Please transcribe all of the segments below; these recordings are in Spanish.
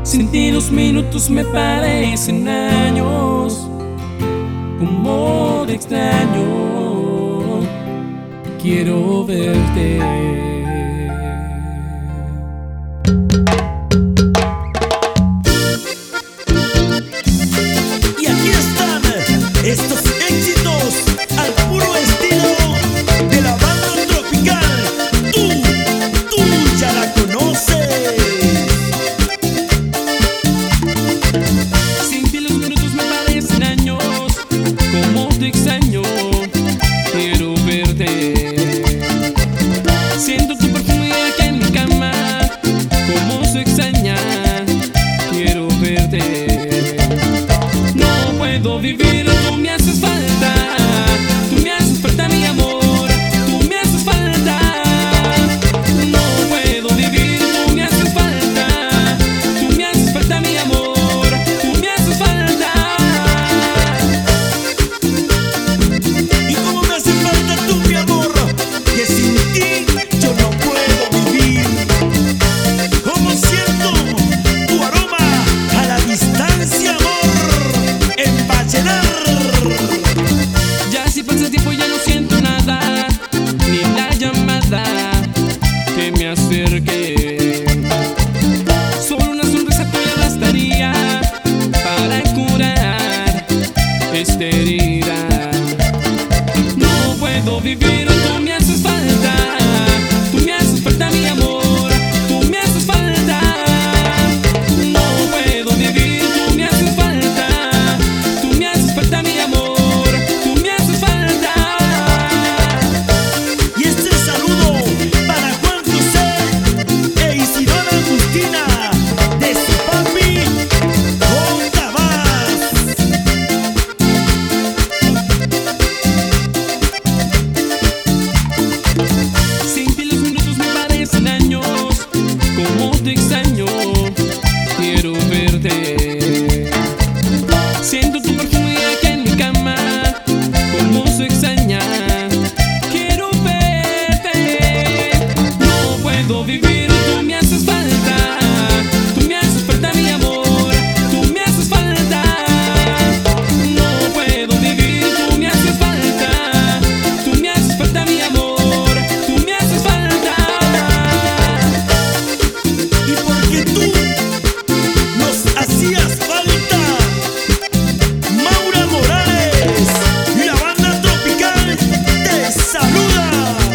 Sin ti los minutos me parecen años. Como te extraño, quiero verte. Y aquí están estos éxitos al puro estilo de la banda tropical. Tú ya la conoces. Sin ti los minutos me parecen años. Como te extraño, quiero verte. Siento tu perfume aquí en mi cama. Como se extraña, quiero verte. No puedo vivir, tú me haces falta. Tú me haces falta, mi amor. Tú me haces falta. No puedo vivir, tú me haces falta. Tú me haces falta, mi amor. Tú me haces falta. Y cómo me hace falta tú, mi amor, que sin ti yo no puedo vivir. Cómo siento tu aroma a la distancia, amor, empachelar. Ya si pasa el tiempo ya no siento nada, ni la llamada que me acerque. Solo una sonrisa tuya bastaría para curar esta herida. No puedo vivir, tú me haces falta. Tú me haces falta, mi amor. Tú me haces falta. No puedo vivir, tú me haces falta. Tú me haces falta, mi amor. Tú me haces falta. Y este saludo para Juan José e Isidora Agustina de su papi J. Vaz. Sin ti los minutos me parecen años. Como te extraño, quiero verte. Siento tu perfume aquí en mi cama. Como se extraña, quiero verte. No puedo vivir, tú me haces falta. Tú me haces falta, mi amor. Tú me haces falta. No puedo vivir, tú me haces falta. Tú me haces falta, mi amor. Tú me haces falta. Y porque tú nos hacías falta, Maura Morales y la banda tropical te saluda.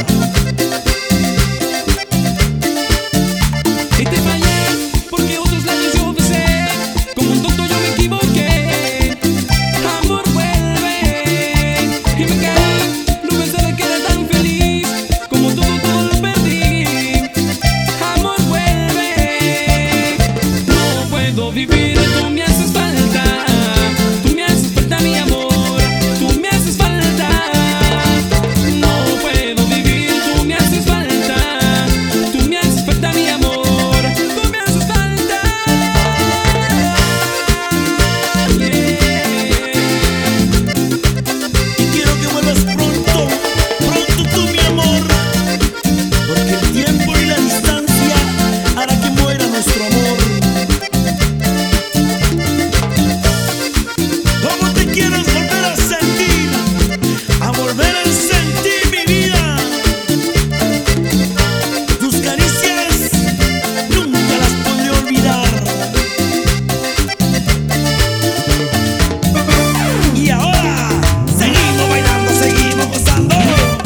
Y te fallé porque otros labios yo besé. Como un tonto yo me equivoqué. Amor, vuelve. Y me caí, no pensaba que era tan feliz. Como todo lo perdí. Amor, vuelve. No puedo vivir, tú me haces falta. Tú me haces falta, mi amor. Tú me haces falta. No puedo vivir, tú me haces falta. Tú me haces falta, mi amor. Tú me haces falta. Y quiero que vuelvas pronto, pronto tú, mi amor, porque el tiempo y la distancia hará que muera nuestro amor. ¿Cómo te quieres volver a sentir? A volver a sentir mi vida. Tus caricias nunca las podré olvidar. Y ahora seguimos bailando, seguimos gozando.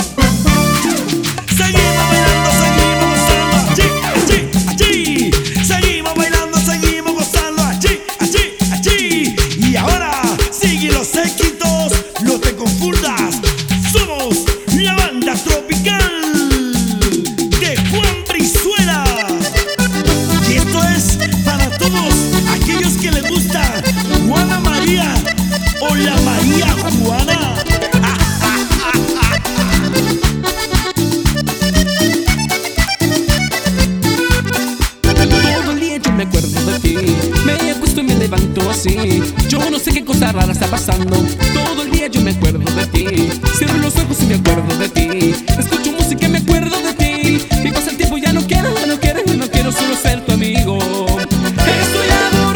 Seguimos bailando, seguimos gozando. Allí, allí, allí. Seguimos bailando, seguimos gozando. Allí, allí, allí. Y ahora siguen los éxitos, no te confundas. Somos la banda tropical de Juan Brizuela. Y esto es para todos aquellos que les gusta Juana María o la María Juana. Todo el día yo me acuerdo de ti. Me acuesto y me levanto así. Yo no sé qué cosa rara está pasando. Todo el día yo me acuerdo de ti. Cierro los ojos y me acuerdo de ti. Escucho música y me acuerdo de ti. Y pasa el tiempo, ya no quiero solo ser tu amigo. Estoy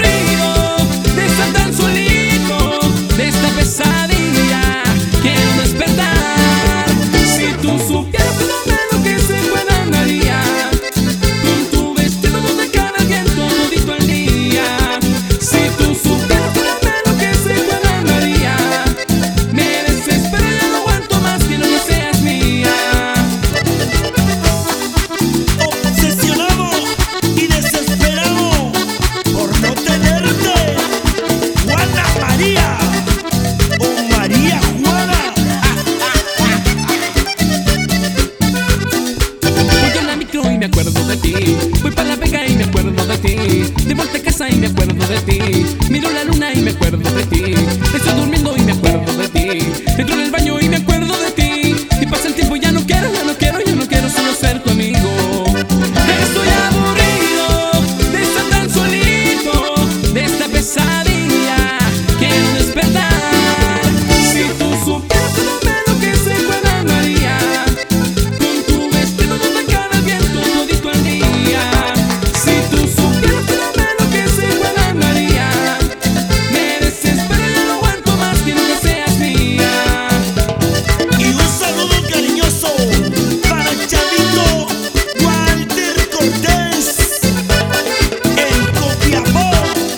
De vuelta a casa y me acuerdo de ti. Miro la luna y me acuerdo de ti. Estoy durmiendo y me acuerdo de ti. Entro en el baño y me acuerdo de ti. Y pasa el tiempo y ya no quiero, ya no quiero, ya no quiero solo ser tu amigo. Estoy aburrido de estar tan solito, de esta pesadilla. Quiero despertar. Si tú supieras lo malo que se Juana María, con tu vestido no te cara el viento todito el día. Si tú supieras lo malo que se Juana María, me desespero y no aguanto más, quiero que seas mía. Y un saludo cariñoso para el chavito Walter Cortés en Copiapó.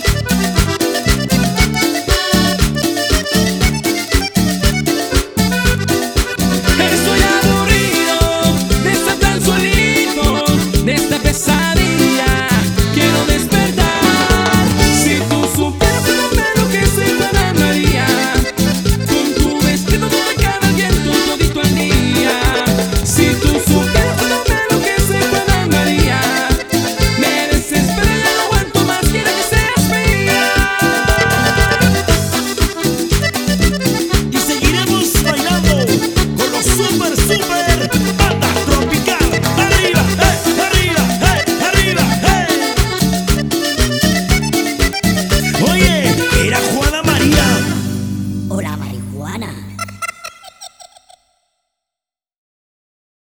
Estoy aburrido de estar tan solito, de esta pesadilla. Quiero despertar. Si tú supieras lo malo que se Juana María, con tu vestido no te cara el viento todito el día. Si tú supieras lo malo que se Juana María, me desespero y ya no aguanto más, quiero que seas mía. Y seguiremos bailando con los super banda tropical. Arriba, arriba, arriba, Oye, era Juan